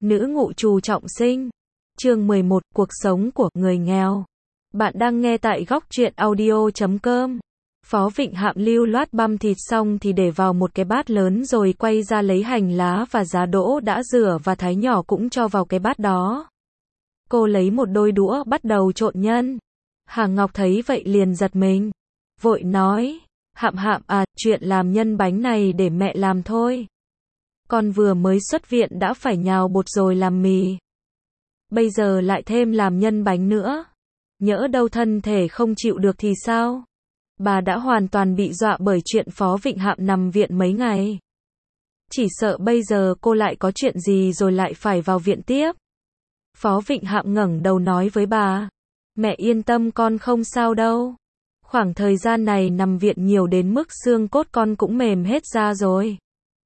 Nữ ngụ trù trọng sinh. Chương 11, cuộc sống của người nghèo. Bạn đang nghe tại góc truyện audio.com. Phó Vịnh Hạm lưu loát băm thịt xong thì để vào một cái bát lớn rồi quay ra lấy hành lá và giá đỗ đã rửa và thái nhỏ cũng cho vào cái bát đó. Cô lấy một đôi đũa bắt đầu trộn nhân. Hà Ngọc thấy vậy liền giật mình. Vội nói, Hạm Hạm à, chuyện làm nhân bánh này để mẹ làm thôi. Con vừa mới xuất viện đã phải nhào bột rồi làm mì. Bây giờ lại thêm làm nhân bánh nữa. Nhỡ đâu thân thể không chịu được thì sao? Bà đã hoàn toàn bị dọa bởi chuyện Phó Vịnh Hạm nằm viện mấy ngày. Chỉ sợ bây giờ cô lại có chuyện gì rồi lại phải vào viện tiếp. Phó Vịnh Hạm ngẩng đầu nói với bà. Mẹ yên tâm con không sao đâu. Khoảng thời gian này nằm viện nhiều đến mức xương cốt con cũng mềm hết ra rồi.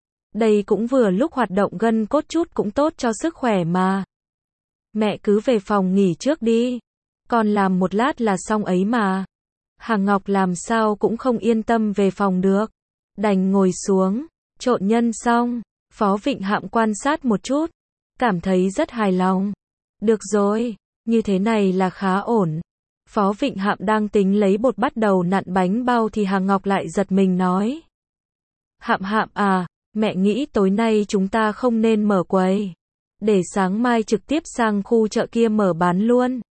Đây cũng vừa lúc hoạt động gân cốt chút cũng tốt cho sức khỏe mà. Mẹ cứ về phòng nghỉ trước đi. Con làm một lát là xong ấy mà. Hà Ngọc làm sao cũng không yên tâm về phòng được. Đành ngồi xuống, trộn nhân xong. Phó Vịnh Hạm quan sát một chút. Cảm thấy rất hài lòng. Được rồi, như thế này là khá ổn. Phó Vịnh Hạm đang tính lấy bột bắt đầu nặn bánh bao thì Hà Ngọc lại giật mình nói. Hạm Hạm à, mẹ nghĩ tối nay chúng ta không nên mở quầy. Để sáng mai trực tiếp sang khu chợ kia mở bán luôn.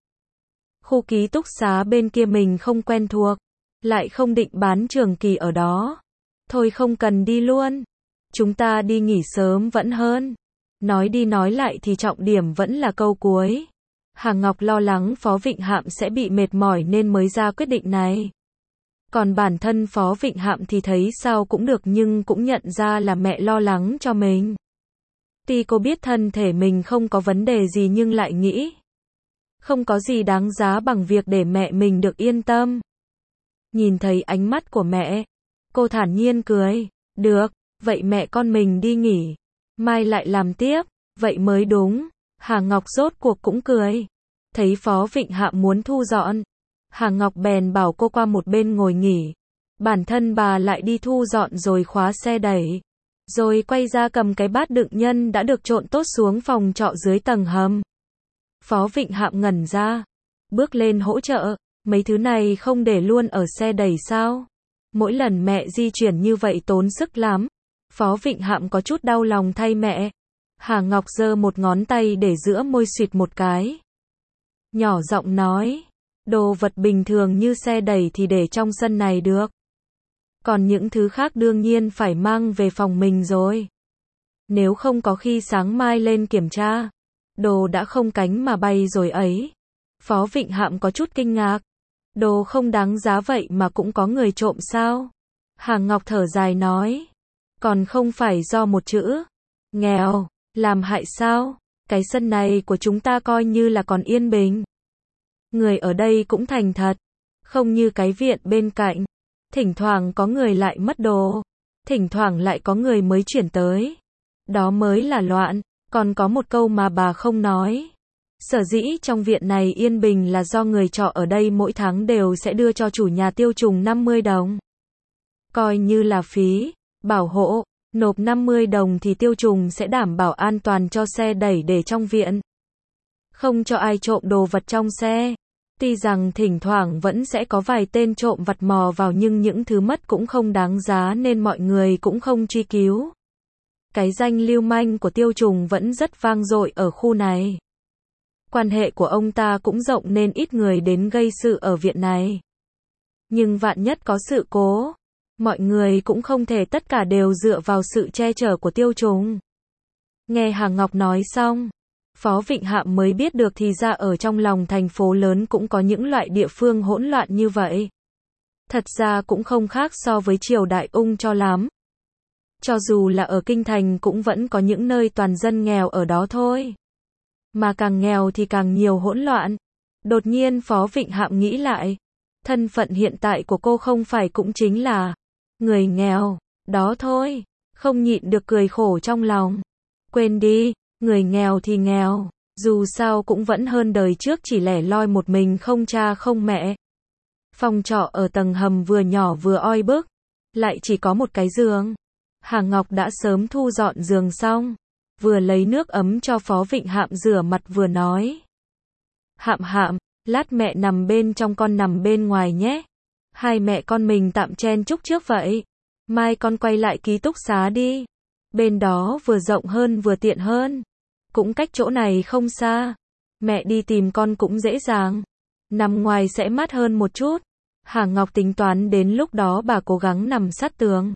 Khu ký túc xá bên kia mình không quen thuộc. Lại không định bán trường kỳ ở đó. Thôi không cần đi luôn. Chúng ta đi nghỉ sớm vẫn hơn. Nói đi nói lại thì trọng điểm vẫn là câu cuối. Hà Ngọc lo lắng Phó Vịnh Hạm sẽ bị mệt mỏi nên mới ra quyết định này. Còn bản thân Phó Vịnh Hạm thì thấy sao cũng được nhưng cũng nhận ra là mẹ lo lắng cho mình. Tuy cô biết thân thể mình không có vấn đề gì nhưng lại nghĩ. Không có gì đáng giá bằng việc để mẹ mình được yên tâm. Nhìn thấy ánh mắt của mẹ, cô thản nhiên cười. Được, vậy mẹ con mình đi nghỉ. Mai lại làm tiếp, vậy mới đúng. Hà Ngọc rốt cuộc cũng cười. Thấy Phó Vịnh Hạm muốn thu dọn. Hà Ngọc bèn bảo cô qua một bên ngồi nghỉ. Bản thân bà lại đi thu dọn rồi khóa xe đẩy. Rồi quay ra cầm cái bát đựng nhân đã được trộn tốt xuống phòng trọ dưới tầng hầm. Phó Vịnh Hạm ngẩn ra. Bước lên hỗ trợ. Mấy thứ này không để luôn ở xe đẩy sao? Mỗi lần mẹ di chuyển như vậy tốn sức lắm. Phó Vịnh Hạm có chút đau lòng thay mẹ. Hà Ngọc giơ một ngón tay để giữa môi xịt một cái. Nhỏ giọng nói. Đồ vật bình thường như xe đẩy thì để trong sân này được. Còn những thứ khác đương nhiên phải mang về phòng mình rồi. Nếu không có khi sáng mai lên kiểm tra. Đồ đã không cánh mà bay rồi ấy. Phó Vịnh Hạm có chút kinh ngạc. Đồ không đáng giá vậy mà cũng có người trộm sao? Hà Ngọc thở dài nói. Còn không phải do một chữ. Nghèo. Làm hại sao? Cái sân này của chúng ta coi như là còn yên bình. Người ở đây cũng thành thật. Không như cái viện bên cạnh. Thỉnh thoảng có người lại mất đồ. Thỉnh thoảng lại có người mới chuyển tới. Đó mới là loạn. Còn có một câu mà bà không nói. Sở dĩ trong viện này yên bình là do người trọ ở đây mỗi tháng đều sẽ đưa cho chủ nhà tiêu trùng 50 đồng. Coi như là phí, bảo hộ, nộp 50 đồng thì tiêu trùng sẽ đảm bảo an toàn cho xe đẩy để trong viện. Không cho ai trộm đồ vật trong xe. Tuy rằng thỉnh thoảng vẫn sẽ có vài tên trộm vặt mò vào nhưng những thứ mất cũng không đáng giá nên mọi người cũng không truy cứu. Cái danh lưu manh của tiêu trùng vẫn rất vang dội ở khu này. Quan hệ của ông ta cũng rộng nên ít người đến gây sự ở viện này. Nhưng vạn nhất có sự cố, mọi người cũng không thể tất cả đều dựa vào sự che chở của tiêu trùng. Nghe Hà Ngọc nói xong, Phó Vịnh Hạm mới biết được thì ra ở trong lòng thành phố lớn cũng có những loại địa phương hỗn loạn như vậy. Thật ra cũng không khác so với triều đại Ung cho lắm. Cho dù là ở kinh thành cũng vẫn có những nơi toàn dân nghèo ở đó thôi. Mà càng nghèo thì càng nhiều hỗn loạn. Đột nhiên Phó Vịnh Hạm nghĩ lại. Thân phận hiện tại của cô không phải cũng chính là người nghèo, đó thôi. Không nhịn được cười khổ trong lòng. Quên đi, người nghèo thì nghèo. Dù sao cũng vẫn hơn đời trước chỉ lẻ loi một mình không cha không mẹ. Phòng trọ ở tầng hầm vừa nhỏ vừa oi bức. Lại chỉ có một cái giường. Hà Ngọc đã sớm thu dọn giường xong. vừa lấy nước ấm cho Phó Vịnh Hạm rửa mặt vừa nói. Hạm Hạm, lát mẹ nằm bên trong con nằm bên ngoài nhé. Hai mẹ con mình tạm chen chúc trước vậy. Mai con quay lại ký túc xá đi. Bên đó vừa rộng hơn vừa tiện hơn. Cũng cách chỗ này không xa. Mẹ đi tìm con cũng dễ dàng. Nằm ngoài sẽ mát hơn một chút. Hà Ngọc tính toán đến lúc đó bà cố gắng nằm sát tường.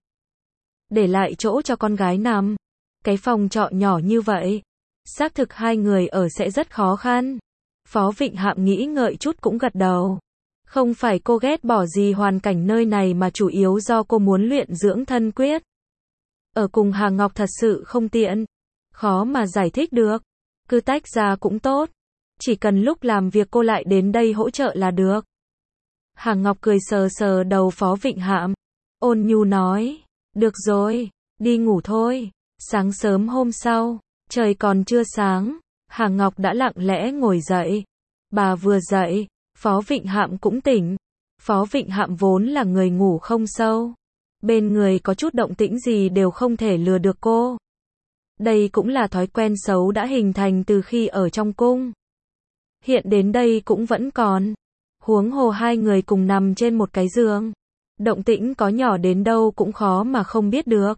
Để lại chỗ cho con gái nằm. Cái phòng trọ nhỏ như vậy. Xác thực hai người ở sẽ rất khó khăn. Phó Vịnh Hạm nghĩ ngợi chút cũng gật đầu. Không phải cô ghét bỏ gì hoàn cảnh nơi này mà chủ yếu do cô muốn luyện dưỡng thân quyết. Ở cùng Hà Ngọc thật sự không tiện. Khó mà giải thích được. Cứ tách ra cũng tốt. Chỉ cần lúc làm việc cô lại đến đây hỗ trợ là được. Hà Ngọc cười sờ sờ đầu Phó Vịnh Hạm. Ôn nhu nói. Được rồi, đi ngủ thôi. Sáng sớm hôm sau, trời còn chưa sáng, Hà Ngọc đã lặng lẽ ngồi dậy. Bà vừa dậy, Phó Vịnh Hạm cũng tỉnh. Phó Vịnh Hạm vốn là người ngủ không sâu. Bên người có chút động tĩnh gì đều không thể lừa được cô. Đây cũng là thói quen xấu đã hình thành từ khi ở trong cung. Hiện đến đây cũng vẫn còn. Huống hồ hai người cùng nằm trên một cái giường. Động tĩnh có nhỏ đến đâu cũng khó mà không biết được.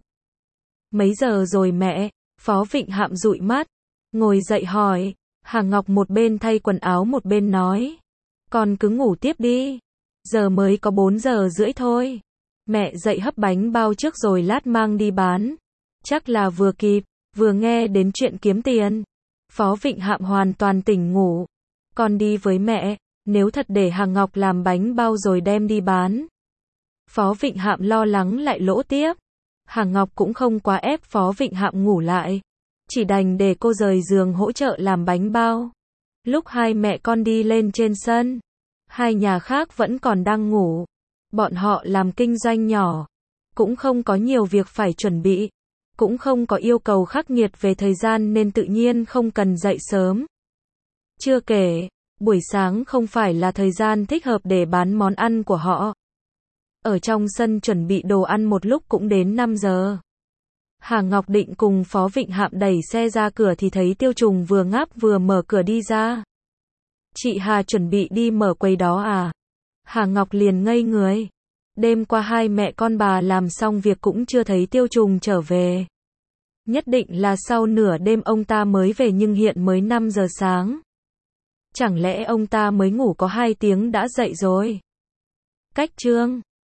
Mấy giờ rồi mẹ? Phó Vịnh Hạm dụi mắt. Ngồi dậy hỏi. Hà Ngọc một bên thay quần áo một bên nói. Con cứ ngủ tiếp đi. Giờ mới có 4 giờ rưỡi thôi. Mẹ dậy hấp bánh bao trước rồi lát mang đi bán. Chắc là vừa kịp, vừa nghe đến chuyện kiếm tiền. Phó Vịnh Hạm hoàn toàn tỉnh ngủ. Con đi với mẹ, nếu thật để Hà Ngọc làm bánh bao rồi đem đi bán. Phó Vịnh Hạm lo lắng lại lỗ tiếp. Hà Ngọc cũng không quá ép Phó Vịnh Hạm ngủ lại. Chỉ đành để cô rời giường hỗ trợ làm bánh bao. Lúc hai mẹ con đi lên trên sân, hai nhà khác vẫn còn đang ngủ. Bọn họ làm kinh doanh nhỏ, cũng không có nhiều việc phải chuẩn bị, cũng không có yêu cầu khắc nghiệt về thời gian nên tự nhiên không cần dậy sớm. Chưa kể, buổi sáng không phải là thời gian thích hợp để bán món ăn của họ. Ở trong sân chuẩn bị đồ ăn một lúc cũng đến 5 giờ. Hà Ngọc định cùng Phó Vịnh Hạm đẩy xe ra cửa thì thấy Tiêu Trùng vừa ngáp vừa mở cửa đi ra. Chị Hà chuẩn bị đi mở quầy đó à? Hà Ngọc liền ngây người. Đêm qua hai mẹ con bà làm xong việc cũng chưa thấy Tiêu Trùng trở về. Nhất định là sau nửa đêm ông ta mới về nhưng hiện mới 5 giờ sáng. Chẳng lẽ ông ta mới ngủ có 2 tiếng đã dậy rồi? Cách chương